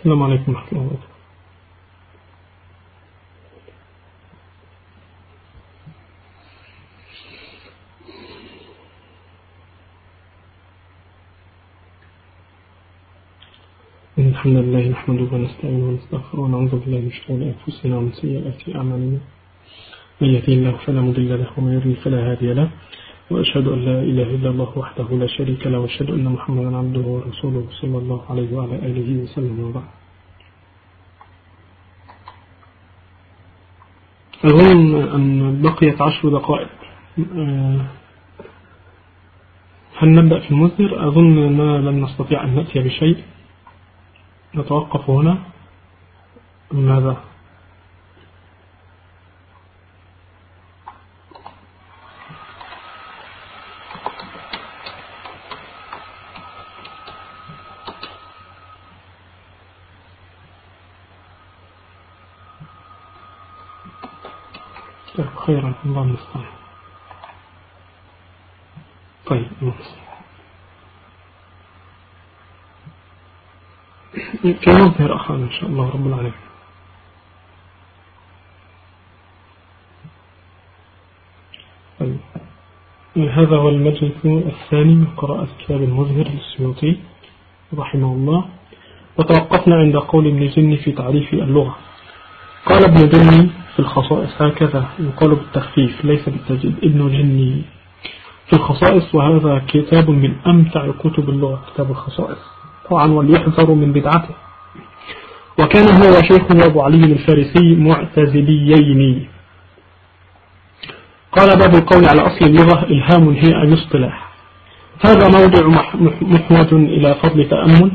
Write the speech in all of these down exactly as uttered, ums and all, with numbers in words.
السلام عليكم ورحمة الله وبركاته. إن الحمد لله نحمده ونستعينه ونستغفره ونعوذ بالله من شرور أنفسنا ومن سيئات أعمالنا، من يهده الله فلا مضل له ومن يضلل فلا هادي له، وأشهد أن لا إله إلا الله وحده لا شريك له، وأشهد أن محمدا عبده ورسوله صلى الله عليه وعلى آله وسلم. وبعد، أظن أن بقيت عشر دقائق. هل نبدأ في المصدر؟ أظن أننا لن نستطيع أن نأتي بشيء، نتوقف هنا. ماذا؟ خيرا، الله المستعان. طيب، كي نظهر أخانا إن شاء الله رب العالمين. طيب، هذا هو المجلس الثاني من قراءة كتاب المظهر للسيوطي رحمه الله، وتوقفنا عند قول ابن جني في تعريف اللغة. قال ابن جني في الخصائص هكذا، يقال بالتخفيف ليس بالتجديد، ابن جني في الخصائص، وهذا كتاب من أمتع كتب اللغة، كتاب الخصائص طبعا، وليحذر من بدعته. وكان هو وشيخه أبو علي الفارسي معتزليين. قال باب القول على أصل اللغة إلهام هي أن اصطلاح. هذا موضع محوج إلى فضل تأمل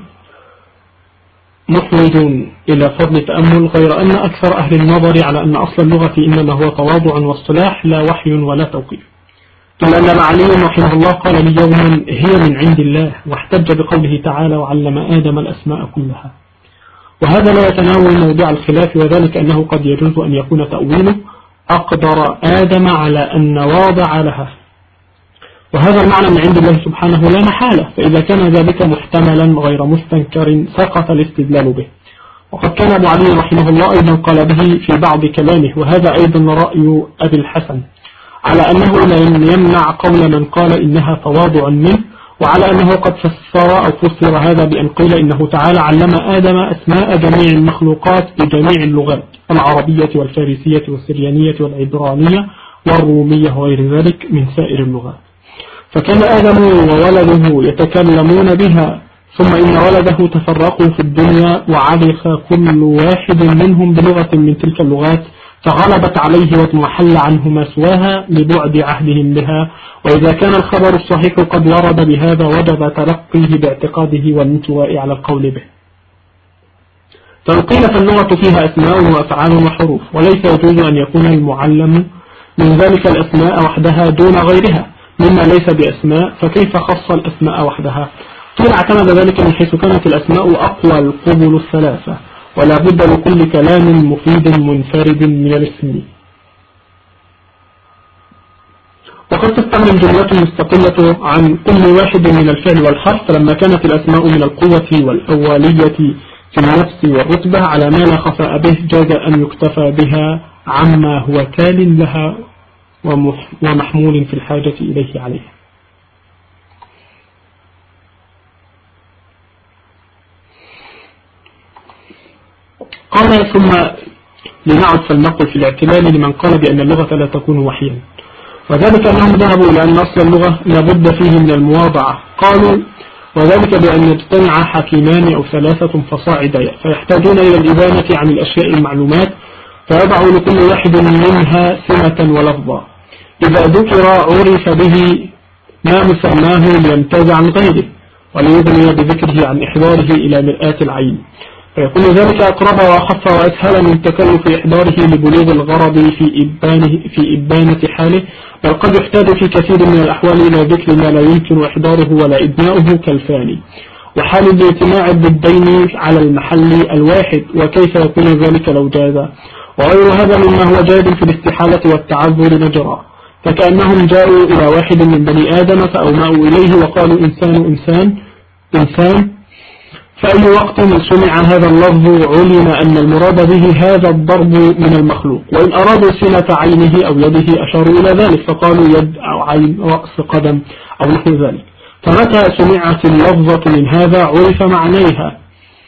محوج إلى فضل تأمل غير أن أكثر أهل النظر على أن أصل اللغة إنما هو تواضع واصطلاح لا وحي ولا توقيف. إلا أن علي رحمه الله قال لي يوما هي من عند الله، واحتج بقوله تعالى وعلم آدم الأسماء كلها. وهذا لا يتناول موضوع الخلاف، وذلك أنه قد يجوز أن يكون تأويله أقدر آدم على أن واضع لها، وهذا المعنى من عند الله سبحانه لا محالة، فإذا كان ذلك محتملا غير مستنكر سقط الاستدلال به. وقد كان أبو علي رحمه الله أيضا قال به في بعض كلامه، وهذا أيضا رأي أبي الحسن، على أنه لن يمنع قول من قال إنها تواضع منه، وعلى أنه قد فسر أو فسر هذا بأن قيل إنه تعالى علم آدم أسماء جميع المخلوقات بجميع اللغات العربية والفارسية والسريانية والعبرانية والرومية وغير ذلك من سائر اللغات. فكان آدم وولده يتكلمون بها، ثم إن ولده تفرقوا في الدنيا وعلق كل واحد منهم بلغة من تلك اللغات، فغلبت عليه وتمحل عنه ما سواها لبعد عهدهم بها. وإذا كان الخبر الصحيح قد ورد بهذا وجب تلقيه باعتقاده والانطواء على القول به. فالقيل فاللغة فيها أسماء وأفعال وحروف، وليس يجوز أن يكون المعلم من ذلك الأسماء وحدها دون غيرها مما ليس بأسماء، فكيف خص الأسماء وحدها؟ قيل اعتمد ذلك من حيث كانت الأسماء أقوى القبل الثلاثة، ولا بد لكل كلام مفيد منفرد من الاسم. وقد تستعمل جملة مستقلة عن كل واحد من الفعل والحرف، لما كانت الأسماء من القوة والأولية في النفس والرتبة على ما لا خفاء به، جاز أن يكتفى بها عما هو تال لها ومحمول في الحاجة إليه عليه. قال ثم لنعد فلنقل في الاعتلال لمن قال بأن اللغة لا تكون وحيا، وذلك أنهم ذهبوا إلى أن أصل اللغة لابد فيه من المواضعة. قالوا وذلك بأن يجتمع حكيمان أو ثلاثة فصاعدا، فيحتاجون إلى الإبانة عن الأشياء المعلومات، فيضعوا لكل واحد منها سمة ولفظة، إذا ذكر عرف به ما مسماه ليمتاز عن غيره، وليغني بذكره عن إحضاره إلى مرآة العين، فيكون ذلك أقرب وأخف وأسهل من تكلف إحضاره لبلوغ الغرض في إبانه في إبانة حاله، بل قد يحتاج في كثير من الأحوال إلى ذكر ما لا يمكن إحضاره ولا إبناؤه كالفاني، وحال الاجتماع الضدين على المحل الواحد، وكيف يكون ذلك لو جاز، وغير هذا مما هو جاد في الاستحالة والتعذر نجرا، فكأنهم جاءوا إلى واحد من بني آدم فأومأوا إليه وقالوا إنسان إنسان إنسان فأي وقت سمع هذا اللفظ علم أن المراد به هذا الضرب من المخلوق، وإن أرادوا سنة عينه أو يده أشاروا إلى ذلك فقالوا يد أو عين رأس قدم أو نحو ذلك. فمتى سمعت اللفظة من هذا عرف معنيها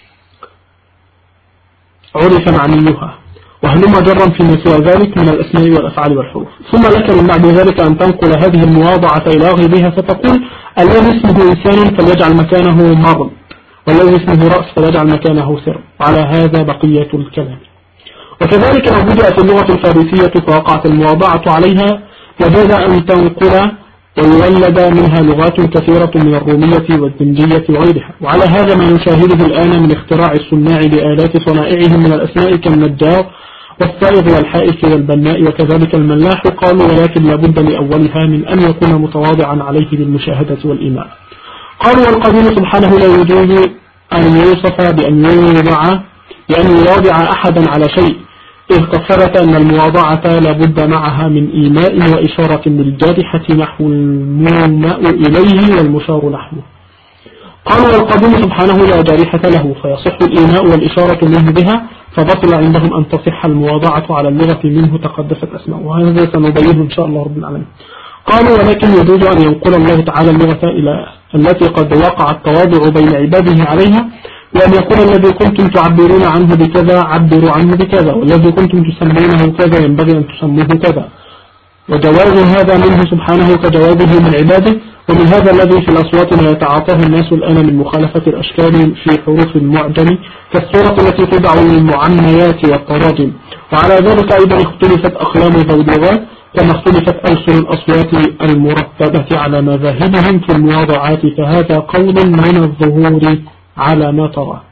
عرف معنيها وهلما جرا فيما سوى ذلك من الأسماء والأفعال والحروف. ثم لك من بعد ذلك أن تنقل هذه المواضعة إلى غيرها فتقول الذي اسمه إنسان فليجعل مكانه مرض، والذي اسمه رأس فليجعل مكانه سر، وعلى هذا بقية الكلام. وكذلك لو بدأت اللغة الفارسية فوقعت المواضعة عليها وجاز أن تنقل ويولد منها لغات كثيرة من الرومية والزنجية وغيرها. وعلى هذا ما نشاهده الآن من اختراع الصناع بآلات صنائعهم من الأسماء كالنجار والسائغ والحائف والبناء وكذلك الملاح. قالوا ولكن لابد لأولها من أن يكون متواضعا عليه بالمشاهدة والإيمان. قالوا والقدير سبحانه لا يجوز أن يوصف بأن يوضع بأن يواضع أحدا على شيء، إذ قد ثبت أن المواضعة لابد معها من إيماء وإشارة بالجارحة نحو المومأ إليه والمشار نحوه. قالوا والقدير سبحانه لا جارحة له فيصح الإيماء والإشارة منه بها، فبطل عندهم أن تصح المواضعة على اللغة منه تقدست أسماء، وهذا سنبينه إن شاء الله رب العالمين. قالوا ولكن يجوز أن ينقل الله تعالى اللغة إلى التي قد وقع التواضع بين عباده عليها، وأن يقول الذي كنتم تعبرون عنه بكذا عبروا عنه بكذا، والذي كنتم تسمونه كذا ينبغي أن تسموه كذا. وجواز هذا منه سبحانه كجوازه من عباده، ومن هذا الذي في الأصوات ما يتعاطاه الناس الآن من مخالفة الأشكال في حروف المعجم كالصورة التي تدع للمعنيات والتراجم. وعلى ذلك أيضا اختلفت أقلام ذوي اللغات كما اختلفت ألسن الأصوات المرتبة على مذاهبهم في المواضعات، فهذا قول من الظهور على ما ترى.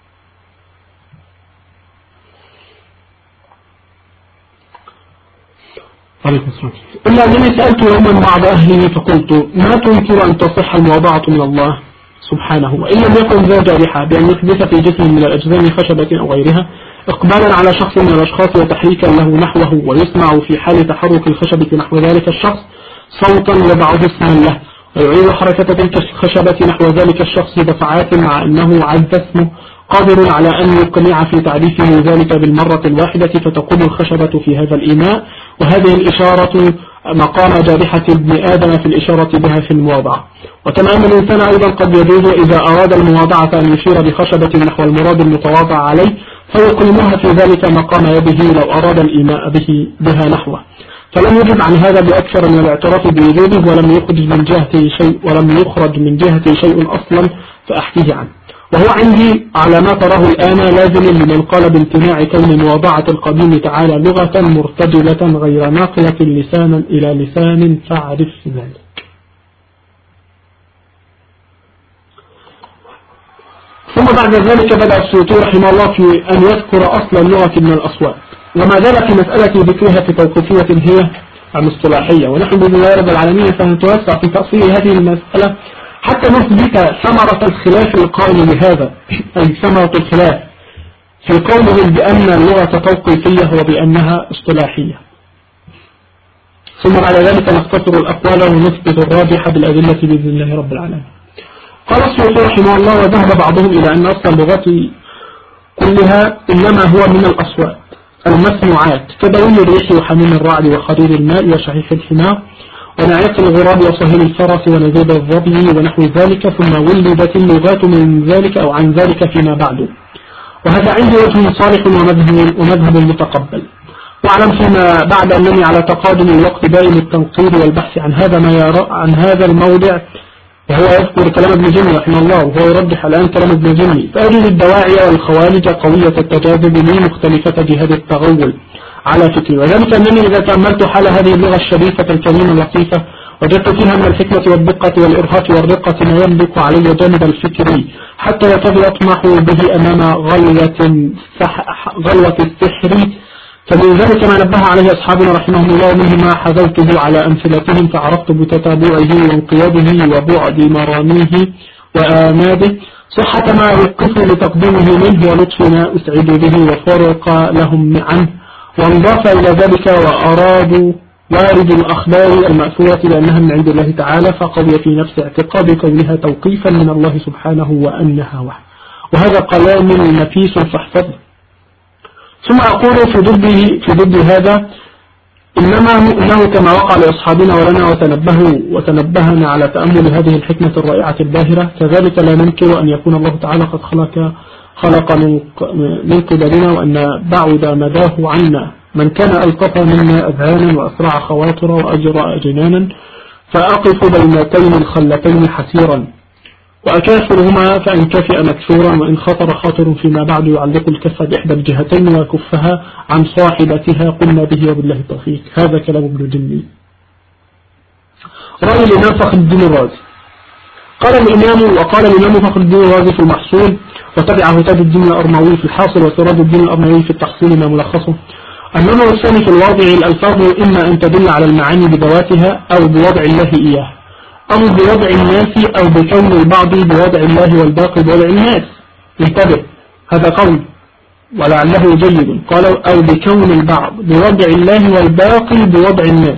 إلا أنني سألت يوما بعض أهله فقلت ما تنكر أن تصح المواضعة من الله سبحانه وإن لم يكن ذا جارحة بأن يحدث في جسم من الأجزاء خشبة أو غيرها إقبالا على شخص من الأشخاص وتحريكا له نحوه، ويسمع في حال تحرك الخشبة نحو ذلك الشخص صوتا يضعه اسما له، ويعيد حركة تلك الخشبة نحو ذلك الشخص دفعات مع أنه عز اسمه قادر على أن يقنع في تعريفه ذلك بالمرة الواحدة، فتقوم الخشبة في هذا الإيماء. وهذه الإشارة مقام جارحة ابن آدم في الإشارة بها في المواضعة. وكما أن الإنسان أيضا قد يجوز إذا أراد المواضعة أن يشير بخشبة نحو المراد المتواضع عليه فيقيمها في ذلك مقام يده لو أراد الإيماء به بها نحوه، فلم يجب عن هذا بأكثر من الاعتراف بوجوده، ولم يخرج من جهته شيء ولم يخرج من جهته شيء أصلا فأحكيه عنه. وهو عندي على ما تراه الآن لازم لمن قال بامتناع كون مواضعة القديم تعالى لغة مرتجلة غير ناقلة لسانا إلى لسان، فاعرف ذلك. ثم بعد ذلك بدأ السيوطي رحمه الله في أن يذكر أصل اللغة من الأصوات، وما زال في مسألة ذكرها في توقيفية هي المصطلحية، ونحن بإذن الله رب العالمين سنتوسع في تأصيل هذه المسألة حتى نثبت ثمرة الخلاف القائم بهذا، أي ثمرة الخلاف في قولهم بأن اللغة توقيفية وبأنها اصطلاحية. ثم بعد ذلك نختصر الأقوال ونثبت الراجح بالأدلة بإذن الله رب العالمين. قال السيوطي رحمه الله وذهب بعضهم إلى أن أصل اللغة كلها إنما هو من الأصوات المسموعات كدوي الريح وحميم الرعد وخرير الماء وشحيح الحمار ونعيق الغراب وصهيل الفرس ونزيد الظبي ونحو ذلك، ثم ولدت اللغات من ذلك أو عن ذلك فيما بعد. وهذا عندي وجه صالح ومذهب, ومذهب متقبل. واعلم فيما بعد أنني على تقادم الوقت دائم التنقيب والبحث عن هذا ما يرى عن هذا الموضع، وهو يذكر كلام ابن جني رحمه الله وهو يرجح الآن كلام ابن جني، فأجد الدواعي والخوارج قوية التجاذب لي مختلفة جهاد التغول على فكري، وذلك أنني إذا تأملت حال هذه اللغة الشريفة الكريمة اللطيفة وجدت فيها من الحكمة والدقة والإرهاق والرقة ما ينبق علي جانب الفكري حتى يكاد يطمح به أمام غلوة غلوة السحر. فمن ذلك ما نبه عليه أصحابنا رحمهم الله، منه ما حذوته على أمثلتهم فعرفت بتتابعه وانقياده وبعد مراميه وآماده صحة ما يقف لتقديمه منه ولطف ما أسعد به وفرق لهم عنه. وانضاف إلى ذلك وأرادوا وارد الأخبار المأثورة لأنها من عند الله تعالى، فقوي في نفس اعتقاد كونها توقيفا من الله سبحانه وأنها وحده. وهذا كلام نفيس فاحفظه. ثم أقول في ضده في ضد هذا إنما إنه كما وقع لأصحابنا ولنا وتنبهوا وتنبهنا على تأمل هذه الحكمة الرائعة الباهرة، كذلك لا ننكر أن يكون الله تعالى قد خلق خلق من قبلنا، وأن بعد مداه عنا من كان ألطف منا أذهانا وأسرع خواطر وأجرأ جنانا، فأقف بينتين الخلتين حسيرا وأكافرهما فإن كفئ مكسورا، وإن خطر خاطر فيما بعد يعلق الكف بإحدى الجهتين ويكفها عن صاحبتها قلنا به وبالله التوفيق. هذا كلام ابن جني. رأي الإمام فخر الدين الرازي. قال الإمام وقال الإمام فخر الدين الرازي في المحصول، وتبعه تاج الدين الأرموي في الحاصل، وسراج الدين الأرموي في التحصيل ما ملخصه، النمو الثاني في الواضع الألفاظ إما أن تدل على المعاني بذواتها أو بوضع الله إياه، أو بوضع الناس، أو بكون البعض بوضع الله والباقي بوضع الناس. انتبه، هذا قول ولعله جيد. قالوا أو بكون البعض بوضع الله والباقي بوضع الناس.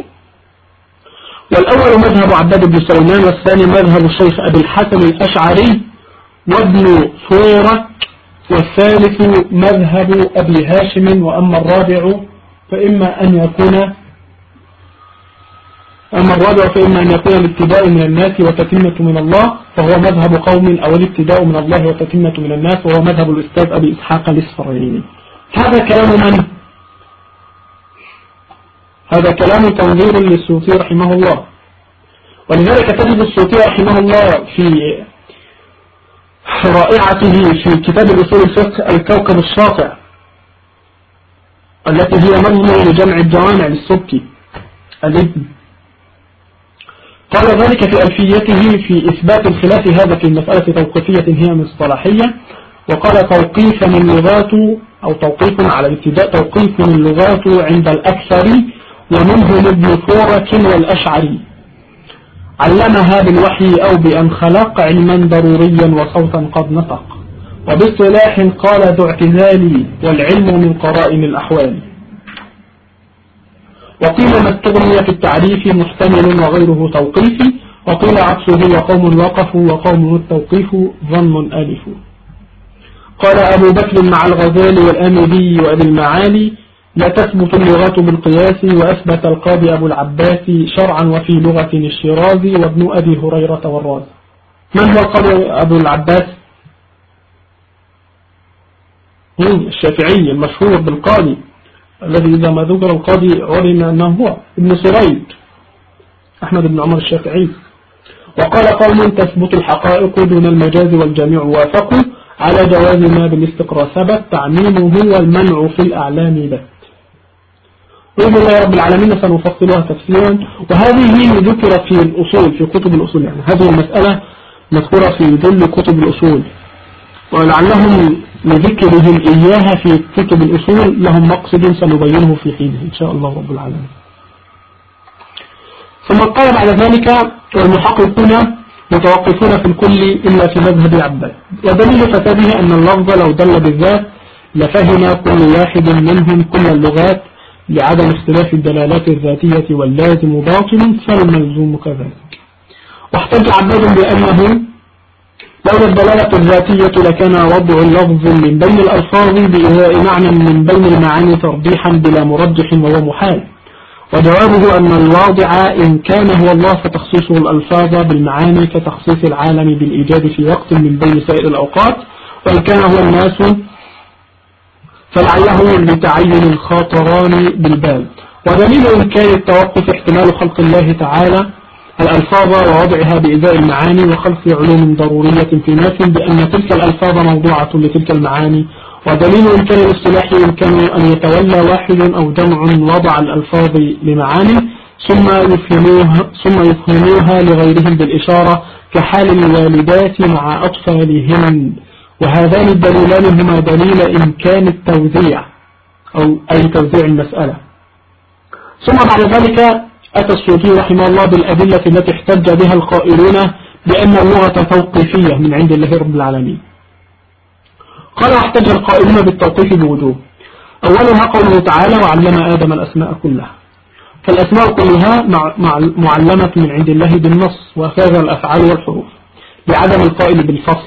والأول مذهب عباد بن سليمان، والثاني مذهب الشيخ أبي الحسن الأشعري وابن ثورة، والثالث مذهب أبي هاشم. وأما الرابع فإما أن يكون أما الرابع فإما أن يكون الابتداء من الناس وتتمة من الله، فهو مذهب قوم، أو الابتداء من الله وتتمة من الناس، وهو مذهب الأستاذ أبي إسحاق الإصفراني. هذا كلام من؟ هذا كلام تنظير للسيوطي رحمه الله. ولذلك تجد السيوطي رحمه الله في رائعته في كتاب الأصول الفقه الكوكب الساطع، التي هي نظم لجمع الجوامع للسبكي الابن، قال ذلك في ألفيته في إثبات الخلاف هذا في مسألة توقيفية هي مصطلحية، وقال توقيف اللغات أو توقيف على الابتداء توقيف اللغات عند الأكثر ومنهم ابن ثورة والأشعري، علمها بالوحي أو بأن خلق علما ضروريا وصوتا قد نطق، وباصطلاح قال ذو اعتزالي والعلم من قرائن الأحوال. وقيل ما استغني في التعريف محتمل وغيره توقيفي، وقيل عكسه وقوم وقفوا وقوم التوقيف ظن ألف. قال أبو بكر مع الغزالي والآمدي وأبي المعالي لا تثبت اللغات بالقياس، وأثبت القاضي أبو العباس شرعا وفي لغة الشيرازي وابن أبي هريرة والرازي. من هو القاضي أبو العباس؟ الشافعي المشهور بالقاضي، الذي إذا ما ذكر القاضي علم أنه هو ابن سريد أحمد بن عمر الشافعي. وقال قوم تثبت الحقائق دون المجاز والجميع وافقوا على جواز ما بالاستقراء ثبت تعميمه والمنع في الأعلام بت. بإذن الله رب العالمين سنفصلها تفسيرا، وهذه ذكرت في الأصول في كتب الأصول، يعني هذه المسألة مذكورة في ظل كتب الأصول، ولعلهم لذكرهم إياها في كتب الأصول لهم مقصد سنبينه في حينه إن شاء الله رب العالمين. ثم قال بعد ذلك والمحققون متوقفون في الكل إلا في مذهب عباد، ودليل فساده أن اللفظ لو دل بالذات لفهم كل واحد منهم كل اللغات لعدم اختلاف الدلالات الذاتية، واللازم باطل فالملزوم كذلك. واحتج عباد بأنه لولا الدلالة الذاتية لكان وضع اللفظ من بين الألفاظ بإزاء معنى من بين المعاني ترجيحا بلا مرجح وهو محال، وجوابه أن الواضع إن كان هو الله فتخصيصه الألفاظ بالمعاني كتخصيص العالم بالإيجاد في وقت من بين سائر الأوقات، وإن كان هو الناس فلعله لتعين الخاطران بالبال. ودليل إمكان التوقف احتمال خلق الله تعالى الألفاظ ووضعها بإزاء المعاني وخلق علوم ضرورية في ناس بأن تلك الألفاظ موضوعة لتلك المعاني. ودليل إمكان الاصطلاح يمكن أن يتولى واحد أو جمع وضع الألفاظ لمعاني ثم يفهموها, ثم يفهموها لغيرهم بالإشارة كحال الوالدات مع أطفالهن، وهذان الدليلان هما دليل إمكان التوزيع أو أي توزيع المسألة. ثم بعد ذلك أتى السيوطي رحمه الله بالأدلة التي احتج بها القائلون بأن اللغة توقيفية من عند الله رب العالمين. قال واحتج القائلون بالتوقيف بوجوه. أولها قوله تعالى وعلم آدم الأسماء كلها، فالأسماء كلها معلمة من عند الله بالنص وكذا الأفعال والحروف لعدم القائل بالفصل،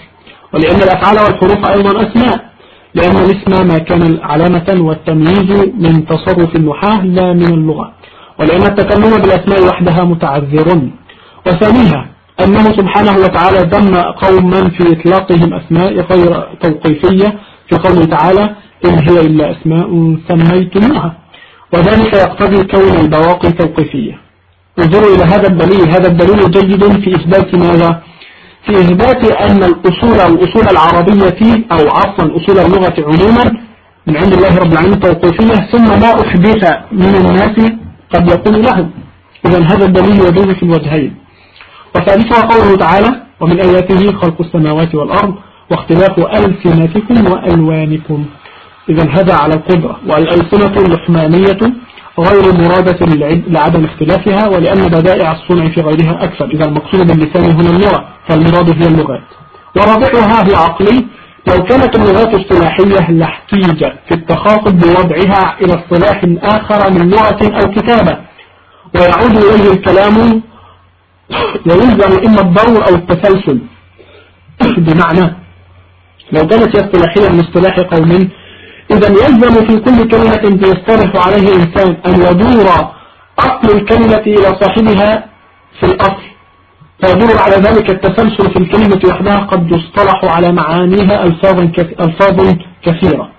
ولأن الأفعال والحروف أيضا أسماء، لأن الاسم ما كان علامة والتمييز من تصرف النحاة لا من اللغة، ولأن التكلم بالأسماء وحدها متعذر. وثانيها أنه سبحانه وتعالى ذم قوما في إطلاقهم أسماء غير توقيفية في قوله تعالى إن هي إلا أسماء سميتموها، وذلك يقتضي كون البواقي توقيفية. انظروا إلى هذا الدليل، هذا الدليل جيد في إثبات ماذا؟ في إثبات أن الأصول أو أصول العربية أو عفوا أصول اللغة عموما من عند الله رب العالمين توقيفية، ثم ما أحدث من الناس قد يكون لهم. إذن هذا الدليل يجوز في الوجهين. وثالثها قوله تعالى ومن آياته خلق السماوات والأرض واختلاف ألسنتكم وألوانكم. إذن هذا على القدرة، والألسنة اللحمانية غير مرادة لعدم اختلافها، ولأن بدائع الصنع في غيرها أكثر. إذا المقصود باللسان هنا اللغة، فالمراد هي اللغات. ورابعها هي عقلي، لو كانت اللغات اصطلاحية لاحتيج في التخاطب بوضعها إلى اصطلاح آخر من لغة أو كتابة، ويعود إليه الكلام ويلزم إما الضوء أو التسلسل. بمعنى لو كانت اصطلاحية من اصطلاح قوم، إذا يلزم في كل كلمة يصطلح عليه إنسان أن يدور أصل الكلمة إلى صاحبها في الأصل، فيدور على ذلك التسلسل في الكلمة وحدها قد يصطلح على معانيها ألفاظ كثيرة.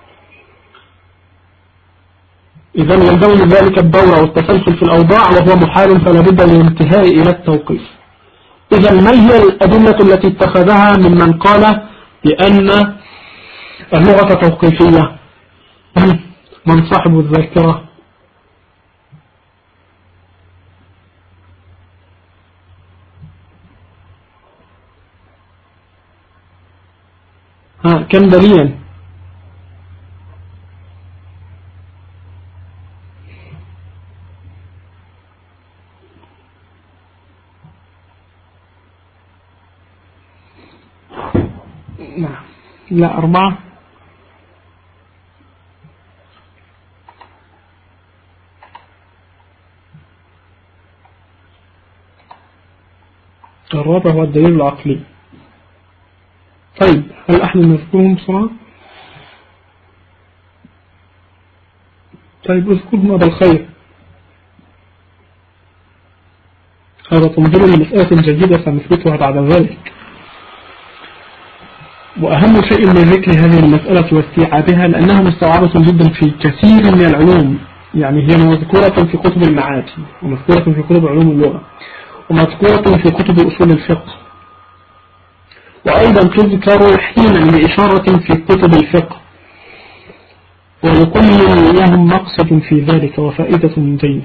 إذا يلزم من ذلك الدور والتسلسل في الأوضاع، وهو محال فلا بد من الانتهاء إلى التوقيف. إذا ما هي الأدلة التي اتخذها ممن قال بأن اللغة توقيفية؟ من صاحب الذاكرة؟ ها كم دليلا؟ لا أربعة. الرابع هو الدليل العقلي. طيب هل أحد نذكرهم بسرعة؟ طيب اذكرهم بالخير، هذا تنظر لمسألة جديدة سنثبتها بعد ذلك. وأهم شيء من ذكر هذه المسألة واستيعابها لأنها مستوعبة جدا في كثير من العلوم، يعني هي مذكورة في كتب المعاني، ومذكورة في كتب علوم اللغة، ومذكورة في كتب أصول الفقه، وأيضا تذكر حينا بإشارة في كتب الفقه، ولكل لهم مقصد في ذلك وفائدة جيدة.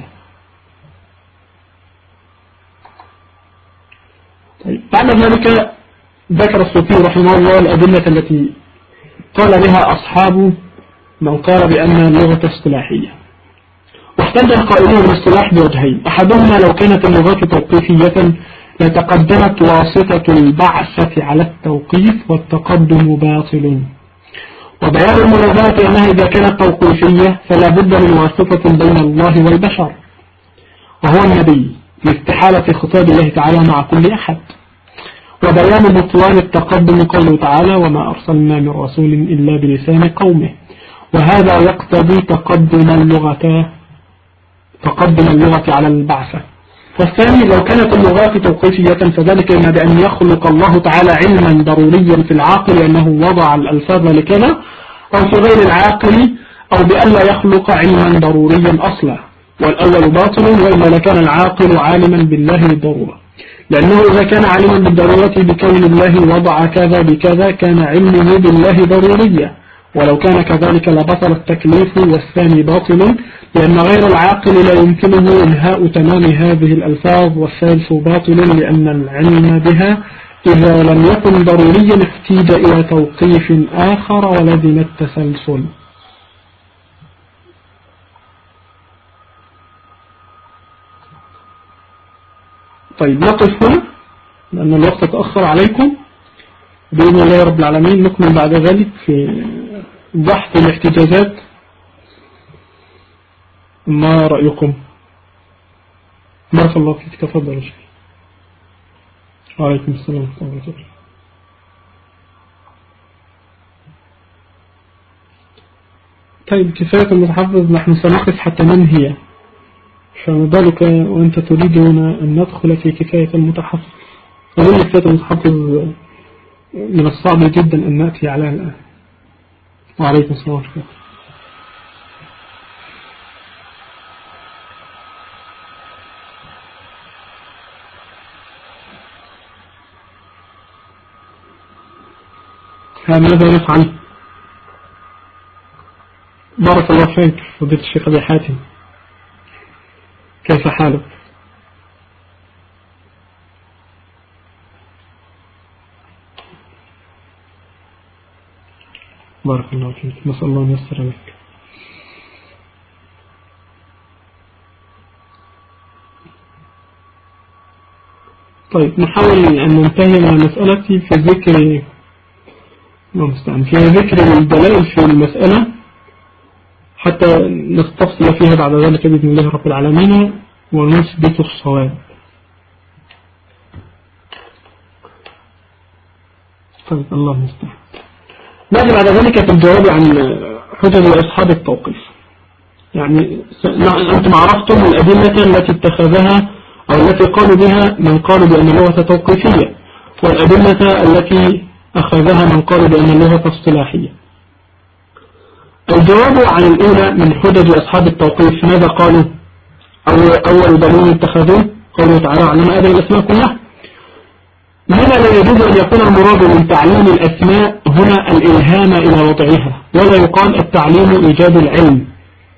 طيب بعد ذلك ذكر الصوفي رحمه الله الأدلة التي قال بها أصحاب من قال بأن اللغة اصطلاحية. واحتج القائلون بالاصطلاح بوجهين، أحدهما لو كانت اللغات توقيفية لتقدمت واسطة البعثة على التوقيف والتقدم باطل، وبيان المنازعة أنها إذا كانت توقيفية فلا بد من واسطة بين الله والبشر وهو النبي لاستحالة خطاب الله تعالى مع كل أحد، وبيان بطلان التقدم قوله تعالى وما أرسلنا من رسول إلا بلسان قومه، وهذا يقتضي تقدم اللغة تقدم اللغة على البعثة. والثاني لو كانت اللغات توقيفية فذلك إما بأن يخلق الله تعالى علما ضروريا في العاقل أنه وضع الألفاظ لكذا، أو في غير العاقل، أو بأن لا يخلق علما ضروريا أصلا، والأول باطل، وإلا لكان العاقل عالما بالله بالضرورة، لأنه إذا كان عالما بالضرورة بكون الله وضع كذا بكذا كان علمه بالله ضروريا، ولو كان كذلك لبطل التكليف، والثاني باطل لأن غير العاقل لا يمكنه إنهاء تمام هذه الألفاظ، والثالث باطل لأن العلم بها إذا لم يكن ضروريا احتيج إلى توقيف آخر ولزم التسلسل. طيب نقف هنا لأن الوقت تأخر عليكم، بإذن الله رب العالمين نكمل بعد ذلك في بحث الاحتجاجات. ما رأيكم؟ بارك الله فيك، تفضل يا شيخ. وعليكم السلام ورحمة الله وبركاته. طيب كفاية المتحفظ نحن سنقف حتى ننهي، فما بالك وأنت تريدون أن ندخل في كفاية المتحفظ؟ أظن كفاية المتحفظ من الصعب جدا أن نأتي عليها الآن. وعليكم السلام ورحمة الله. ماذا نفعل؟ بارك الله فيك فضيلة الشيخ أبي حاتم، كيف حالك؟ بارك الله فيك، نسأل الله أن يسر لك. طيب نحاول أن ننتهي من المسألة في ذكر في ذكر الدلائل في المسألة حتى نستفصل فيها بعد ذلك بإذن الله رب العالمين ونثبت الصواب. طيب الله المستعان. نأتي بعد ذلك في الجواب عن حجج أصحاب التوقيف. يعني أنتم عرفتم الأدلة التي اتخذها أو التي قالوا بها من قالوا بأن اللغة توقيفية، والأدلة التي أخذها من قالوا بأن اللغة اصطلاحية. الجواب عن الأولى من حجج أصحاب التوقيف ماذا قالوا؟ أول دليل اتخذوه قالوا تعالى علم آدم الأسماء كلها. هنا لا يجوز أن يكون المراد من تعليم الأسماء هنا الإلهام إلى وضعها، ولا يقال التعليم إيجاد العلم،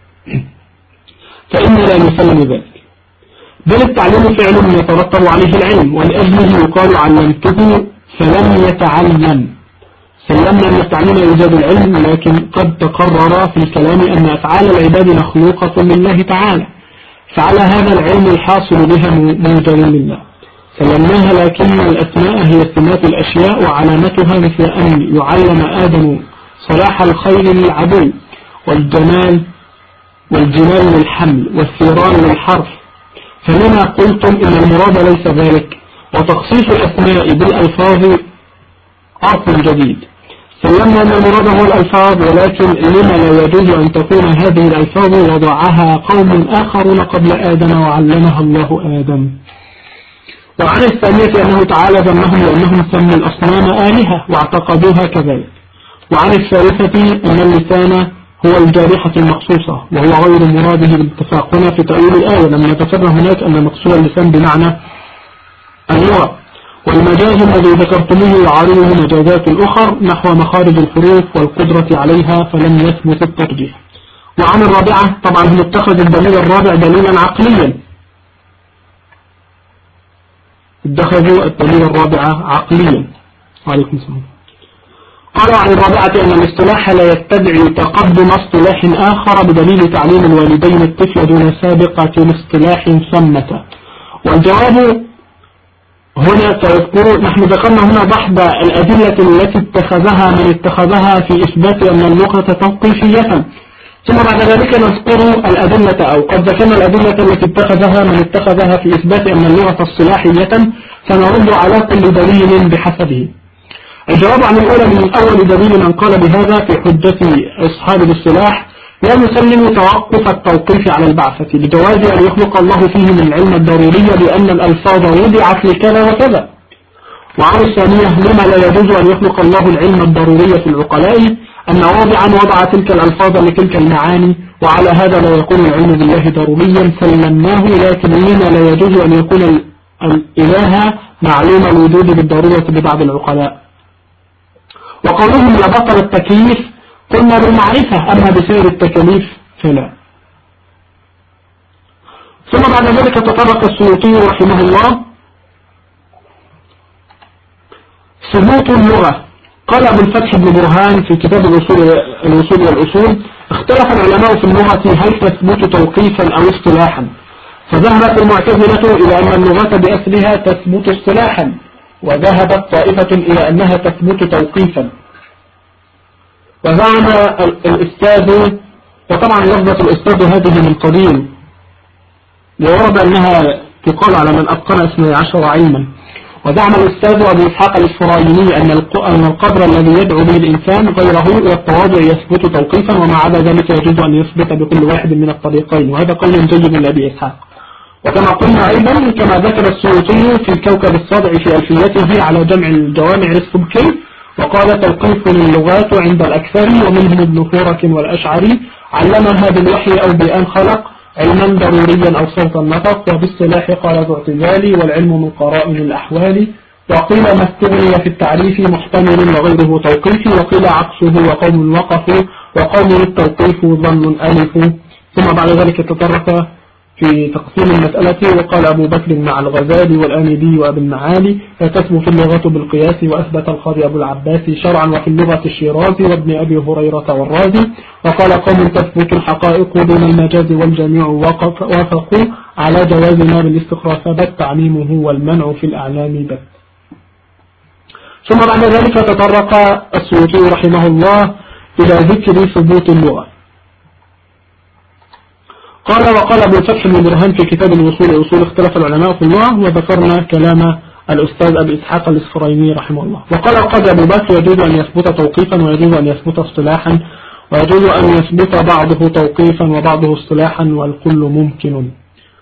فإن لا نسلم ذلك، بل التعليم فعل يترتب عليه العلم، ولأجله يقال علمته فلم يتعلم. سلمنا أن التعليم إيجاد العلم، لكن قد تقرر في الكلام أن أفعال العباد مخلوقة من الله تعالى، فعلى هذا العلم الحاصل بها موجب لله سلمناها، لكن الأسماء هي سمات الأشياء وعلامتها، مثل أن يعلم آدم صلاح الخيل للعدو، والجمال والجمال للحمل، والثيران للحرف. فلما قلتم إن المراد ليس ذلك، وتخصيص الأسماء بالألفاظ عرف جديد. سلمنا أن المراد هو الألفاظ، ولكن لما لا يجوز أن تكون هذه الألفاظ وضعها قوم آخرون قبل آدم وعلمها الله آدم. وعن الثانية أنه تعالى ذمهم لأنهم سموا الأصنام آلهة واعتقدوها كذلك. وعن الثالثة أن اللسان هو الجارحة المخصوصة، وهو غير مراده بالاتفاق هنا في تأويل الآية، لما نتفرع هناك أن مقصود اللسان بمعنى اللغة. والمجاز الذي ذكرتموه يعارضه مجازات الأخر نحو مخارج الحروف والقدرة عليها، فلم يثبت الترجيح. وعن الرابعة طبعا هم اتخذوا الدليل الرابع دليلا عقليا، اتخذوا الدليل الرابع عقليا. وعليكم السلام. قالوا عن الرابعة أن الاصطلاح لا يتبع تقدم اصطلاح آخر بدليل تعليم الوالدين الطفل دون سابقة اصطلاح ثمة. والجواب هنا تذكر، نحن ذكرنا هنا بعض الأدلة التي اتخذها من اتخذها في إثبات أن اللغة توقيفية، ثم بعد ذلك نذكر الأدلة أو قد ذكرنا الأدلة التي اتخذها من اتخذها في إثبات أن اللغة اصطلاحية، فنرد على كل دليل بحسبه. الجواب عن الأولى من أول دليل من قال بهذا في حجة أصحاب الاصطلاح لا نسلم توقف التوقيف على البعثة لجواز أن يخلق الله فيه من العلم الضروري بأن الألفاظ وضعت لكذا وكذا. وعن الثانية لما لا يجوز أن يخلق الله العلم الضروري في العقلاء أن واضعا وضع تلك الألفاظ لتلك المعاني، وعلى هذا لا يكون العلم بالله ضروريا سلمناه، لكن لما لا يجوز أن يكون الإله معلوم الوجود بالضرورة ببعض العقلاء. وقولهم لبطل التكليف قلنا بالمعرفة، أما بسير التكليف فلا. ثم بعد ذلك تطرق السيوطي رحمه الله ثبوت اللغة. قال أبو الفتح بن برهان في كتاب الوصول, الوصول والأصول: اختلف العلماء في اللغة هل تثبت توقيفا أو اصطلاحا، فذهبت المعتزلة إلى أن اللغة بأسرها تثبت اصطلاحا، وذهبت طائفة إلى أنها تثبت توقيفا. وزعم الأستاذ، وطبعا لفظة الأستاذ هذه من قديم، وورد أنها تقال على من أتقن اثني عشر علما، وزعم الأستاذ أبو إسحاق الإسرائيلي أن القدر الذي يدعو به الإنسان غيره إلى التواضع يثبت توقيفا، وما عدا ذلك يجوز أن يثبت بكل واحد من الطريقين، وهذا قول جيد لأبي إسحاق. وكما قلنا أيضا كما ذكر السيوطي في الكوكب الصادع في ألفيته على جمع الجوامع للسبكي، وقال توقيف اللغات عند الأكثر ومنهم ابن فورك والأشعري علمها بالوحي أو بأن خلق علما ضروريا أو صوت النطق، وبالصلاح قال ذو اعتزالي والعلم من قرائن الأحوال، وقيل ما استغني في التعريف محتمل وغيره توقيفي، وقيل عكسه وقوم وقفوا وقوم التوقيف ظن ألف. ثم بعد ذلك تطرق في تقسيم المسألة وقال أبو بكر مع الغزالي والآمدي وأبي المعالي لا تثبت اللغة بالقياس، وأثبت القاضي أبو العباس شرعا وفي اللغة الشيرازي وابن أبي هريرة والرازي، وقال قوم تثبت الحقائق دون المجاز والجميع وافقوا على جواز ما بالاستقراء ثبت تعميمه والمنع في الأعلام بث. ثم بعد ذلك تطرق السيوطي رحمه الله إلى ذكر ثبوت اللغة. قال وقال ابو الفتح بن برهان في كتاب الوصول أصول اختلف العلماء في اللغة، وذكرنا كلام الأستاذ أبي إسحاق الإسرائيلي رحمه الله. وقال القاضي أبو بكر يجوز أن يثبت توقيفا ويجوز أن يثبت اصطلاحا ويجوز أن يثبت بعضه توقيفا وبعضه اصطلاحا والكل ممكن.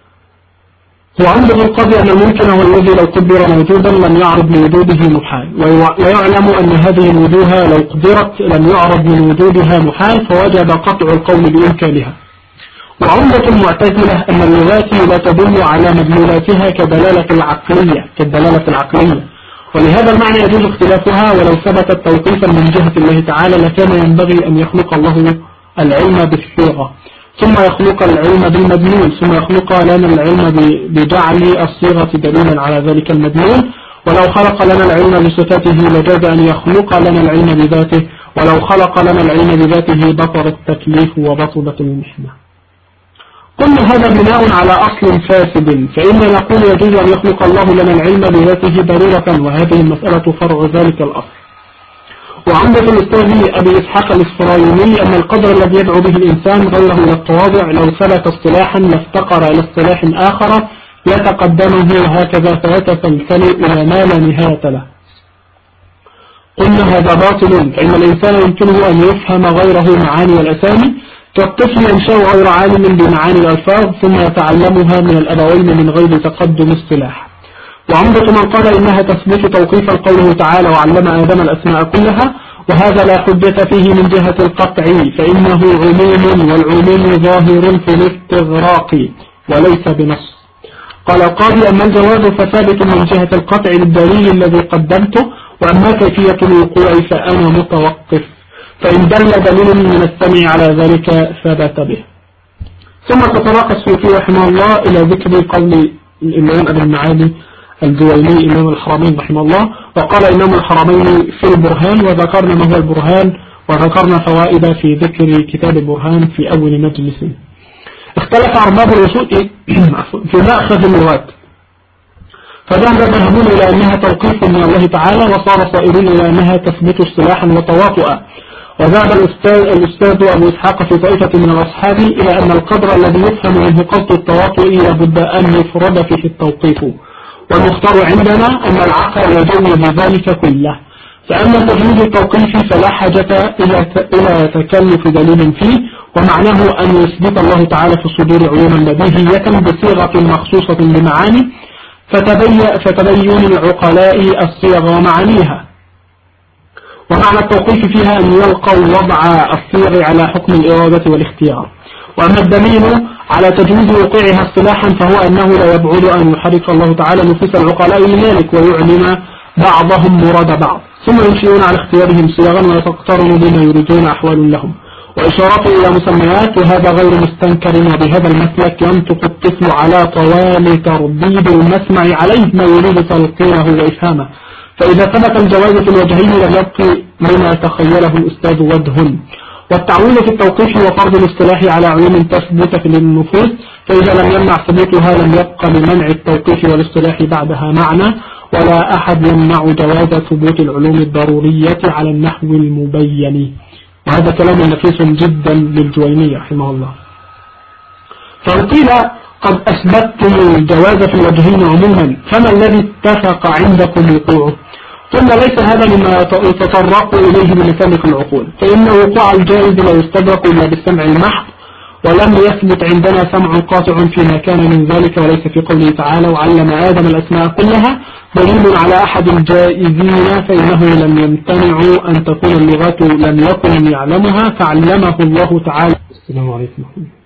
وعنده القاضي أن الممكن هو الذي لو قدر موجودا لم يعرض لوجوده محال، ويعلم أن هذه الوجوه لو قدرت لم يعرض من وجودها محال، فوجب قطع القول بإمكانها. وعمدة المعتزلة أن اللغات لا تدل على مدلولاتها كدلالة العقلية كالدلالة العقلية ولهذا المعنى يجوز اختلافها، ولو ثبتت توقيفا من جهة الله تعالى لكان ينبغي أن يخلق الله العلم بالصيغة، ثم يخلق العلم بالمدلول، ثم يخلق لنا العلم بجعل الصيغة دليلا على ذلك المدلول. ولو خلق لنا العلم بصفاته لجاز أن يخلق لنا العلم بذاته، ولو خلق لنا العلم بذاته بطل التكليف وبطلت المحنة. كل هذا بناء على أصل فاسد، فإن نقول يجوز أن يخلق الله لنا العلم بذاته ضرورة، وهذه المسألة فرع ذلك الأصل. وعندة الأستاذ أبي إسحاق الإسرائيلي أن القدر الذي يدعو به الإنسان غيره إلى التواضع لو ثبت اصطلاحا لافتقر إلى اصطلاح آخر يتقدمه وهكذا فيتسلسل إلى ما لا نهاية له. قلنا هذا باطل، فإن الإنسان يمكنه أن يفهم غيره معاني الأسامي، كالطفل ينشأ غير عالم بمعاني الألفاظ ثم يتعلمها من الأبوين من غير تقدم اصطلاح. وعمدة من قال إنها تثبت توقيفا قوله تعالى وعلم آدم الأسماء كلها، وهذا لا حجة فيه من جهة القطع، فإنه عموم والعموم ظاهر في الاستغراق وليس بنص. قال القاضي أما الجواز فثابت من جهة القطع للدليل الذي قدمته، وأما كيفية الوقوع فأنا متوقف، فإن دل دليل من السمع على ذلك ثبت به. ثم تطرق السيوطي رحمه الله إلى ذكر قول الإمام أبي المعالي الجويني إمام الحرمين رحمه الله، وقال إمام الحرمين في البرهان، وذكرنا ما هو البرهان وذكرنا فوائد في ذكر كتاب البرهان في أول مجلس. اختلف أرباب الوصول في مأخذ اللغات، فذهب ذهبون إلى أنها توقيف من الله تعالى، وصار صائرون إلى أنها تثبت اصطلاحا وتواطؤا. وذهب الأستاذ, الأستاذ أبو إسحاق في طائفة من الأصحاب إلى أن القدر الذي يفهم منه قصد التواطؤ لابد أن يفرد فيه التوقيف، والمختار عندنا أن العقل يجوز بذلك كله، فأما تجويز التوقيف فلا حاجة إلى تكلف دليل فيه، ومعناه أن يثبت الله تعالى في الصدور عيوما بديهية بصيغة مخصوصة بمعاني فتبين العقلاء الصيغ ومعانيها. ومعنى التوقيف فيها أن يلقوا وضع الصيغ على حكم الإرادة والاختيار. وأما الدليل على تجويز وقوعها اصطلاحا فهو أنه لا يبعد أن يحرك الله تعالى نفوس العقلاء لذلك ويعلم بعضهم مراد بعض، ثم يمشيون على اختيارهم صيغا ويتقترن بما يريدون أحوال لهم وإشارات إلى مسميات، وهذا غير مستنكر. وبهذا المسلك ينطق الطفل على طوال ترديد المسمع عليه ما يريد تلقينه وإفهامه، فإذا ثبت الجواز في الوجهين لم يبقي لما تخيله الأستاذ وجه. والتعويل في التوقيف وفرض الاصطلاح على علوم تثبت في النفوس، فإذا لم يمنع ثبوتها لم يبقى لمنع التوقيف والاصطلاح بعدها معنى، ولا أحد يمنع جواز ثبوت العلوم الضرورية على النحو المبين. وهذا كلام نفيس جدا للجويني رحمه الله. فقيل قد أثبتتم الجواز في الوجهين عموما، فما الذي اتفق عندكم وقوعه؟ قلنا ليس هذا مما يتطرق إليه بمسالك العقول، فإن وقوع الجائز لا يستدرك إلا بالسمع المحض، ولم يثبت عندنا سمع قاطع فيما كان من ذلك، وليس في قوله تعالى وعلم آدم الأسماء كلها دليل على أحد الجائزين، فإنه لم يمتنعوا أن تكون اللغات لم يكن يعلمها فعلمه الله تعالى. السلام عليكم.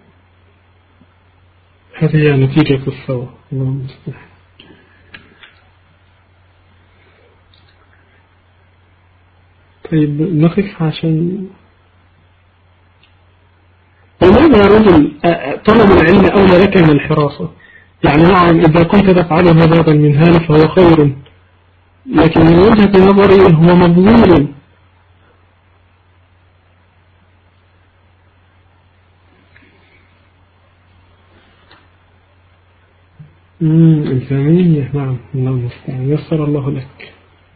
هذه نتيجة الصوت. اللهم استعان. طيب نقف عشان لماذا يا رجل طلب العلم أولى لك من الحراسة؟ يعني نعم إذا كنت تفعله هذا المنهال فهو خير، لكن من وجهة نظري هو مبذول. امم إلزامية. نعم الله المستعان، يسر الله لك.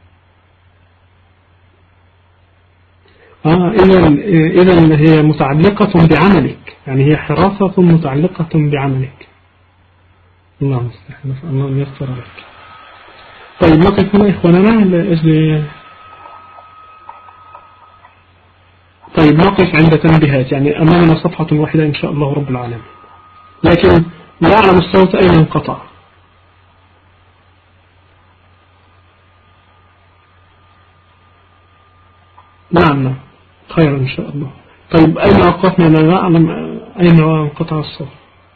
آه إذا إذا هي متعلقة بعملك، يعني هي حراسة متعلقة بعملك. الله المستعان، الله يسر لك. طيب نقف هنا إخواننا لأجل طيب نقف عند تنبيهات، يعني أمامنا صفحة واحدة إن شاء الله رب العالمين، لكن لا أعلم الصوت أين انقطع. نعم نعم خير إن شاء الله. طيب أين وقفنا؟ أنا لا أعلم أين انقطع الصوت.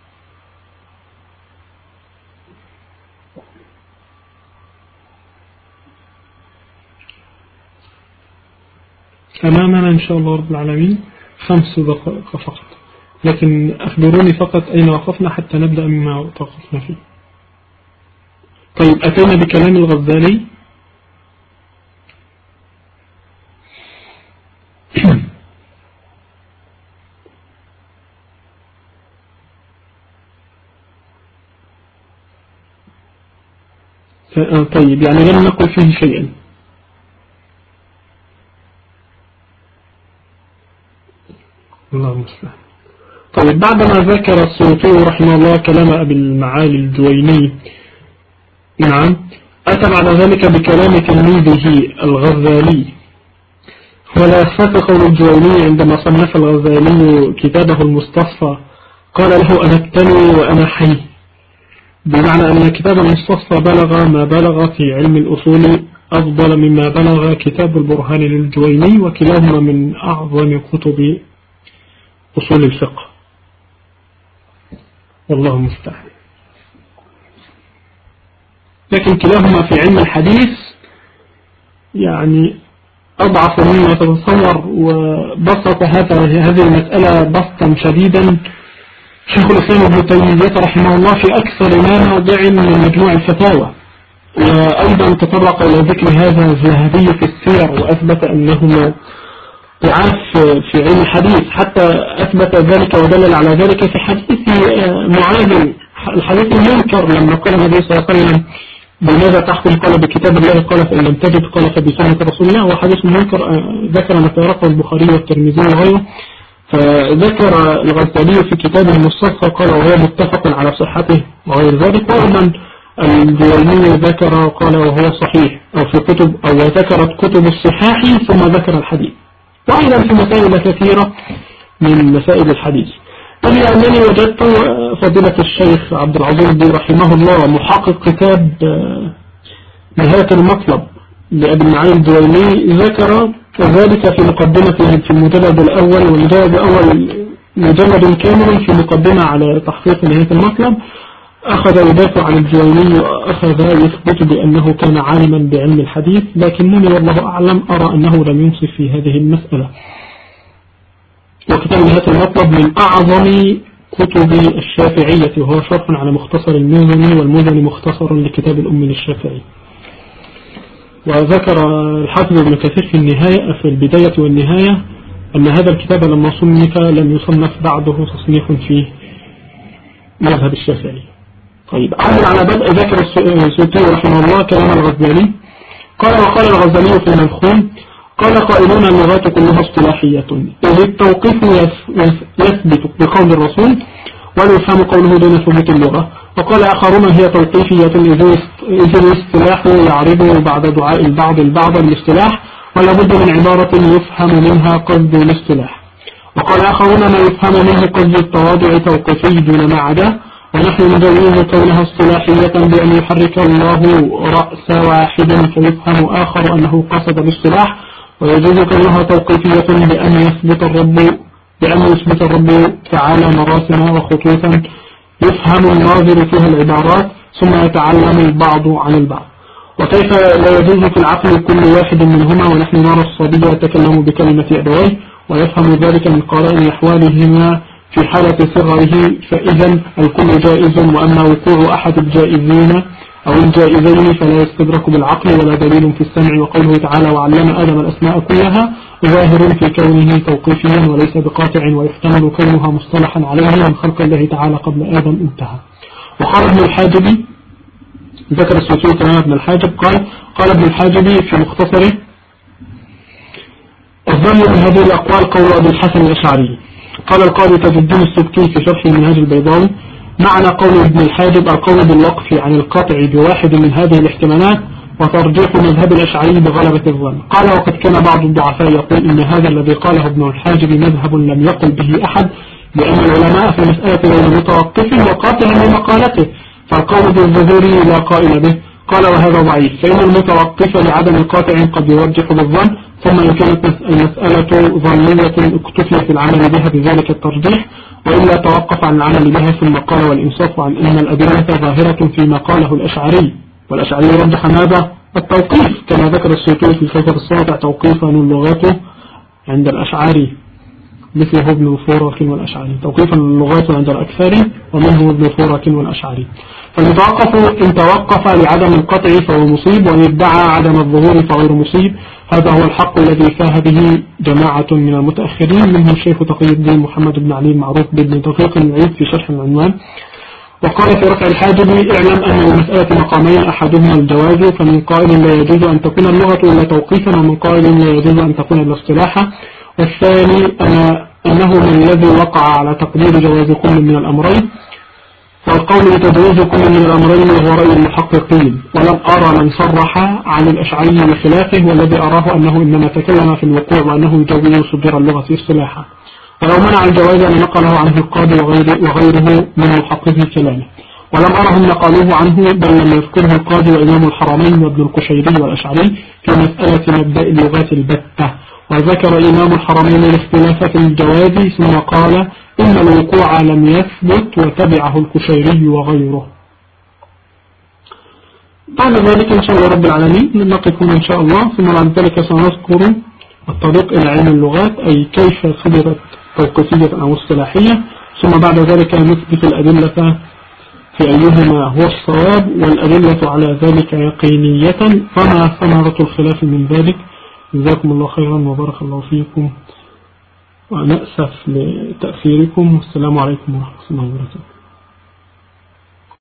أمامنا إن شاء الله رب العالمين خمس دقائق فقط، لكن أخبروني فقط أين وقفنا حتى نبدأ مما وقفنا فيه. طيب أتينا بكلام الغزالي. طيب يعني لم نقل فيه شيئا. الله المستعان. طيب بعدما ذكر السيوطي رحمه الله كلام أبي المعالي الجويني، نعم، أتى بعد ذلك بكلام تلميذه الغزالي. ولا يخفى قول الجويني عندما صنف الغزالي كتابه المستصفى قال له أنكتني وأنا حي، بمعنى أن كتاب المستصفى بلغ ما بلغ في علم الأصول أفضل مما بلغ كتاب البرهان للجويني، وكلاهما من أعظم كتب أصول الفقه. والله المستعان. لكن كلاهما في علم الحديث يعني أضعف مما تتصور، وبسط هذا هذه المسألة بسطا شديدا شيخ الإسلام ابن تيمية رحمه الله في أكثر ما موضع من مجموع الفتاوى، وأيضا تطرق إلى ذكر هذا الذهبي في السير وأثبت أنهما ضعاف في علم الحديث، حتى أثبت ذلك ودلل على ذلك في حديث معاذ الحديث المنكر لما قال النبي صلى الله عليه وسلم بماذا تحكم؟ قال بكتاب الله، قال فإن لم تجد قال فبسنة رسول الله. وحديث المنكر ذكر ما تاركه البخاري والترمذي وغيره، فذكر الغزالي في كتابه المستصفى قال وهو متفق على صحته وغير ذلك، وأيضا الجويني ذكر قال وهو صحيح، أو في كتب أو ذكرت كتب الصحاح ثم ذكر الحديث، وأيضا في مسائل كثيرة من مسائل الحديث. إلا أنني وجدت فضيلة الشيخ عبد العظيم الدين رحمه الله محقق كتاب نهاية المطلب لأبي المعالي الجويني ذكر ذلك في مقدمته في المجلد الأول، والمجلد الأول مجلد كامل في مقدمة على تحقيق نهاية المطلب. أخذ يدافع عن الجويني وأخذ يثبت بأنه كان عالما بعلم الحديث، لكنني والله أعلم أرى أنه لم ينصف في هذه المسألة. وكتاب نهاية المطلب من أعظم كتب الشافعية، وهو شرح على مختصر المزني، والمزني مختصر لكتاب الأم للشافعي. وذكر الحافظ ابن كثير في النهاية في البداية والنهاية أن هذا الكتاب لما صنف لم يصنف بعده تصنيف في مذهب الشافعي. طيب عمل على بدء ذكر السيوطي رحمه الله كلام الغزالي قال وقال الغزالي في المنخول قال قائلون اللغات كلها اصطلاحية، إذ التوقيف يثبت بقول الرسول ولا يفهم قوله دون ثبوت اللغة. وقال آخرون هي توقيفية إذ الاصطلاح يعرض بعد دعاء البعض البعض الاصطلاح ولا بد من عبارة يفهم منها قصد الاصطلاح. وقال آخرون ما يفهم منه قصد التواضع توقيفي دون ما عدا، ونحن ندعوه كونها اصطلاحية بأن يحرك الله رأس واحد فيفهم آخر أنه قصد الاصطلاح، ويجوز كونها توقيفية بأن يثبت الرب بأن يثبت الرب تعالى مراسم وخطوطا يفهم الناظر فيها العبارات ثم يتعلم البعض عن البعض. وكيف لا يجوز في العقل كل واحد منهما، ونحن نرى الصبي يتكلم بكلمة أبويه ويفهم ذلك من قرائن أحوالهما في حالة صغره، فإذا الكل جائز، وأما وقوع أحد الجائزين أو الجائزين فلا يستدرك بالعقل ولا دليل في السمع. وقوله تعالى وعلم آدم الأسماء كلها ظاهر في كونه توقيفيا وليس بقاطع، ويحتمل كونها مصطلحا عليه من خلق الله تعالى قبل آدم انتهى. وقال ابن الحاجب، ذكر السوسي كلام ابن الحاجب، قال قال ابن الحاجب في مختصره الظن من هذه الأقوال قول أبي الحسن الأشعري. قال القاضي تاج الدين السبكي في شرح المنهاج البيضاوي معنى قول ابن الحاجب القول بالوقف عن القطع بواحد من هذه الاحتمالات وترجيح مذهب الأشعري بغلبة الظن. قال وقد كان بعض الضعفاء يقول إن هذا الذي قاله ابن الحاجب مذهب لم يقل به أحد، لأن العلماء في المسألة غير متوقف وقاطع من مقالته، فالقول بالظهور لا قائل به. قال وهذا ضعيف، فإن المتوقف لعدم القاطع قد يرجح بالظن، ثم إن كانت المسألة ظنية اكتفي في العمل بها بذلك الترجيح، وإلا توقف عن العمل بها ثم قال والإنصاف عن أن الأدلة ظاهرة فيما قاله الأشعري، والأشعري رجح ماذا؟ التوقيف، كما ذكر السيوطي في الفجر الساطع توقيفا اللغات عند الأشعري مثله ابن فورك والأشعري، توقيفا اللغات عند الأكثر ومنه ابن فورك والأشعري. فالمتوقف إن توقف لعدم القطع فهو مصيب، وإن ادعى عدم الظهور فغير مصيب. هذا هو الحق الذي فاه به جماعة من المتأخرين منهم الشيخ تقي الدين محمد بن علي المعروف بابن دقيق العيد في شرح العنوان. وقال في رفع الحاجب اعلم أن المسألة مقامين أحدهما الجواز، فمن قائل لا يجوز أن تكون اللغة إلا توقيفا، ومن قائل لا يجوز أن تكون الاصطلاحا. والثاني أنا أنه من الذي وقع على تقدير جواز كل من الأمرين، والقول بتجويز كل من الأمرين هو رأي المحققين، ولم أرى من صرح عن الأشعري بخلافه، والذي أراه أنه إنما تكلم في الوقوع وأنه يجوز صدور اللغة اصطلاحا، ولو منع الجواز لنقله عنه القاضي وغيره من محققي كلامه، ولم أرهم نقلوه عنه بل لم يذكره القاضي وإمام الحرمين وابن القشيري والأشعري في مسألة مبدأ اللغات البتة. وذكر إمام الحرمين الاختلاف في الجواز ثم قال إن الوقوع لم يثبت وتبعه القشيري وغيره. بعد ذلك إن شاء الله رب العالمين نلقيكم إن شاء الله، ثم بعد ذلك سنذكر الطريق إلى علم اللغات، أي كيف صدرت توقيفية أو اصطلاحية، ثم بعد ذلك نثبت الأدلة في أيهما هو الصواب، والأدلة على ذلك يقينية، فما ثمرة الخلاف من ذلك. جزاكم الله خيرا وبارك الله فيكم، ونأسف لتأثيركم، والسلام عليكم ورحمة الله وبركاته.